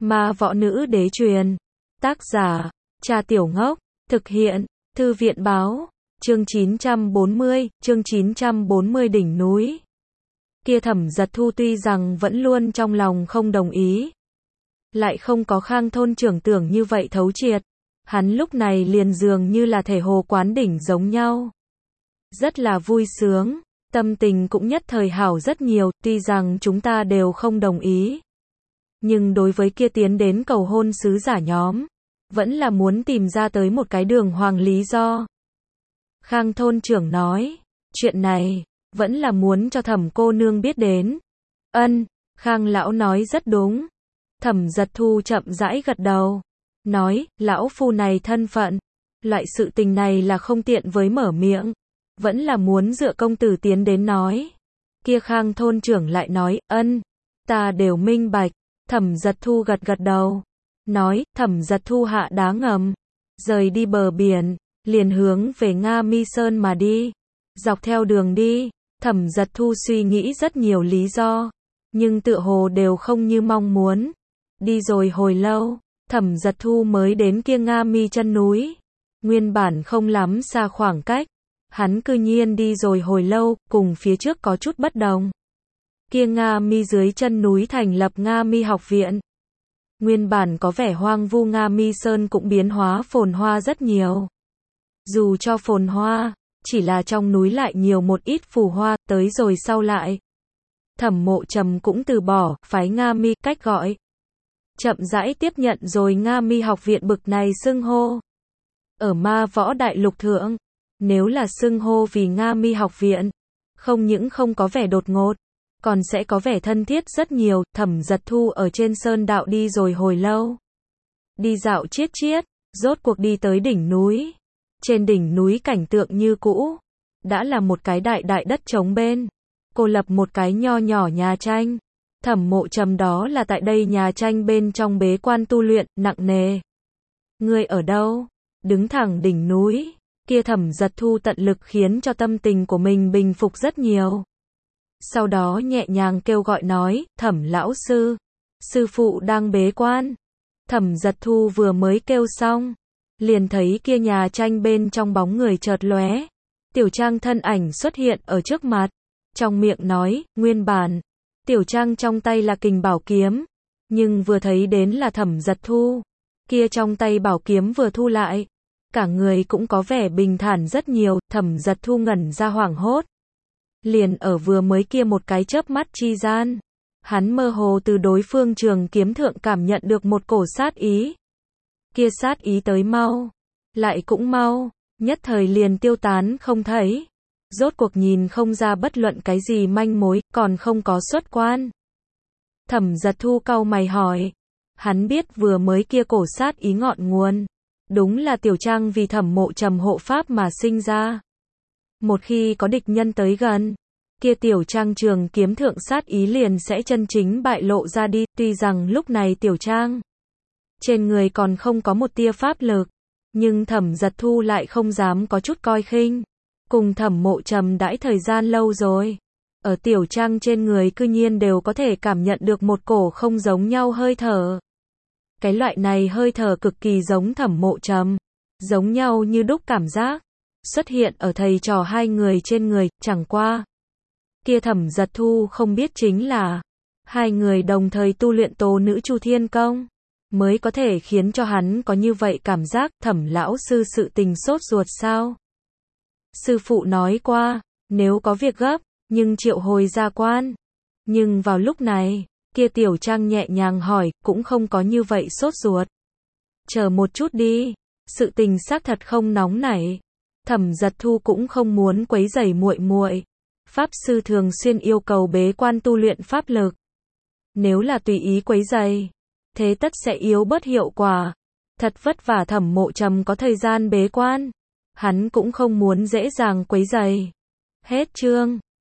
Ma võ nữ đế truyền. Tác giả, Cha Tiểu Ngốc. Thực hiện, Thư viện báo. Chương 940 đỉnh núi. Kia Thẩm Giật Thu tuy rằng vẫn luôn trong lòng không đồng ý, lại không có Khang thôn trưởng tưởng như vậy thấu triệt. Hắn lúc này liền dường như là thể hồ quán đỉnh giống nhau. Rất là vui sướng, tâm tình cũng nhất thời hảo rất nhiều, tuy rằng chúng ta đều không đồng ý. Nhưng đối với kia tiến đến cầu hôn sứ giả nhóm, vẫn là muốn tìm ra tới một cái đường hoàng lý do. Khang thôn trưởng nói, chuyện này, vẫn là muốn cho Thẩm cô nương biết đến. Ân, Khang lão nói rất đúng. Thẩm Giật Thu chậm rãi gật đầu, nói, lão phu này thân phận, loại sự tình này là không tiện với mở miệng, vẫn là muốn dựa công tử tiến đến nói. Kia Khang thôn trưởng lại nói, ân, ta đều minh bạch. Thẩm Giật Thu gật gật đầu, nói, Thẩm Giật Thu hạ đá ngầm, rời đi bờ biển, liền hướng về Nga Mi Sơn mà đi. Dọc theo đường đi, Thẩm Giật Thu suy nghĩ rất nhiều lý do, nhưng tựa hồ đều không như mong muốn. Đi rồi hồi lâu, Thẩm Giật Thu mới đến kia Nga Mi chân núi. Nguyên bản không lắm xa khoảng cách, hắn cư nhiên đi rồi hồi lâu, cùng phía trước có chút bất đồng. Kia Nga Mi dưới chân núi thành lập Nga Mi học viện. Nguyên bản có vẻ hoang vu Nga Mi Sơn cũng biến hóa phồn hoa rất nhiều. Dù cho phồn hoa, chỉ là trong núi lại nhiều một ít phù hoa, tới rồi sau lại. Thẩm Mộ Trầm cũng từ bỏ, phái Nga Mi cách gọi. Chậm rãi tiếp nhận rồi Nga Mi học viện bực này xưng hô. Ở Ma Võ Đại Lục thượng, nếu là xưng hô vì Nga Mi học viện, không những không có vẻ đột ngột, còn sẽ có vẻ thân thiết rất nhiều. Thẩm Giật Thu ở trên sơn đạo đi rồi hồi lâu. Đi dạo chiết chiết, rốt cuộc đi tới đỉnh núi. Trên đỉnh núi cảnh tượng như cũ, đã là một cái đại đại đất trống bên. Cô lập một cái nho nhỏ nhà tranh. Thẩm Mộ Trầm đó là tại đây nhà tranh bên trong bế quan tu luyện, nặng nề. Ngươi ở đâu? Đứng thẳng đỉnh núi. Kia Thẩm Giật Thu tận lực khiến cho tâm tình của mình bình phục rất nhiều. Sau đó nhẹ nhàng kêu gọi nói, Thẩm lão sư, sư phụ đang bế quan. Thẩm Giật Thu vừa mới kêu xong, liền thấy kia nhà tranh bên trong bóng người chợt lóe. Tiểu Trang thân ảnh xuất hiện ở trước mặt, trong miệng nói, nguyên bản, Tiểu Trang trong tay là kình bảo kiếm, nhưng vừa thấy đến là Thẩm Giật Thu, kia trong tay bảo kiếm vừa thu lại, cả người cũng có vẻ bình thản rất nhiều. Thẩm Giật Thu ngẩn ra hoảng hốt. Liền ở vừa mới kia một cái chớp mắt chi gian, hắn mơ hồ từ đối phương trường kiếm thượng cảm nhận được một cổ sát ý. Kia sát ý tới mau, lại cũng mau, nhất thời liền tiêu tán không thấy. Rốt cuộc nhìn không ra bất luận cái gì manh mối, còn không có xuất quan. Thẩm Giật Thu cau mày hỏi, hắn biết vừa mới kia cổ sát ý ngọn nguồn, đúng là Tiểu Trang vì Thẩm Mộ Trầm hộ pháp mà sinh ra. Một khi có địch nhân tới gần, kia Tiểu Trang trường kiếm thượng sát ý liền sẽ chân chính bại lộ ra đi. Tuy rằng lúc này Tiểu Trang trên người còn không có một tia pháp lực, nhưng Thẩm Giật Thu lại không dám có chút coi khinh. Cùng Thẩm Mộ Trầm đãi thời gian lâu rồi, ở Tiểu Trang trên người cư nhiên đều có thể cảm nhận được một cổ không giống nhau hơi thở. Cái loại này hơi thở cực kỳ giống Thẩm Mộ Trầm, giống nhau như đúc cảm giác, xuất hiện ở thầy trò hai người trên người. Chẳng qua, kia Thẩm Giật Thu không biết chính là, hai người đồng thời tu luyện Tố Nữ Chu Thiên Công, mới có thể khiến cho hắn có như vậy cảm giác. Thẩm lão sư sự tình sốt ruột sao? Sư phụ nói qua, nếu có việc gấp, nhưng triệu hồi ra quan. Nhưng vào lúc này, kia Tiểu Trang nhẹ nhàng hỏi, cũng không có như vậy sốt ruột. Chờ một chút đi, sự tình xác thật không nóng nảy. Thẩm Giật Thu cũng không muốn quấy rầy muội muội. Pháp sư thường xuyên yêu cầu bế quan tu luyện pháp lực. Nếu là tùy ý quấy rầy, thế tất sẽ yếu bớt hiệu quả. Thật vất vả Thẩm Mộ Trầm có thời gian bế quan, hắn cũng không muốn dễ dàng quấy rầy. Hết chương.